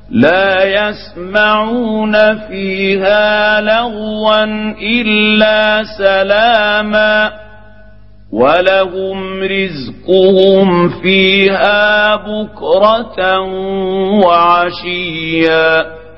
لا يسمعون فيها لغوا إلا سلاما ولهم رزقهم فيها بكرة وعشيا.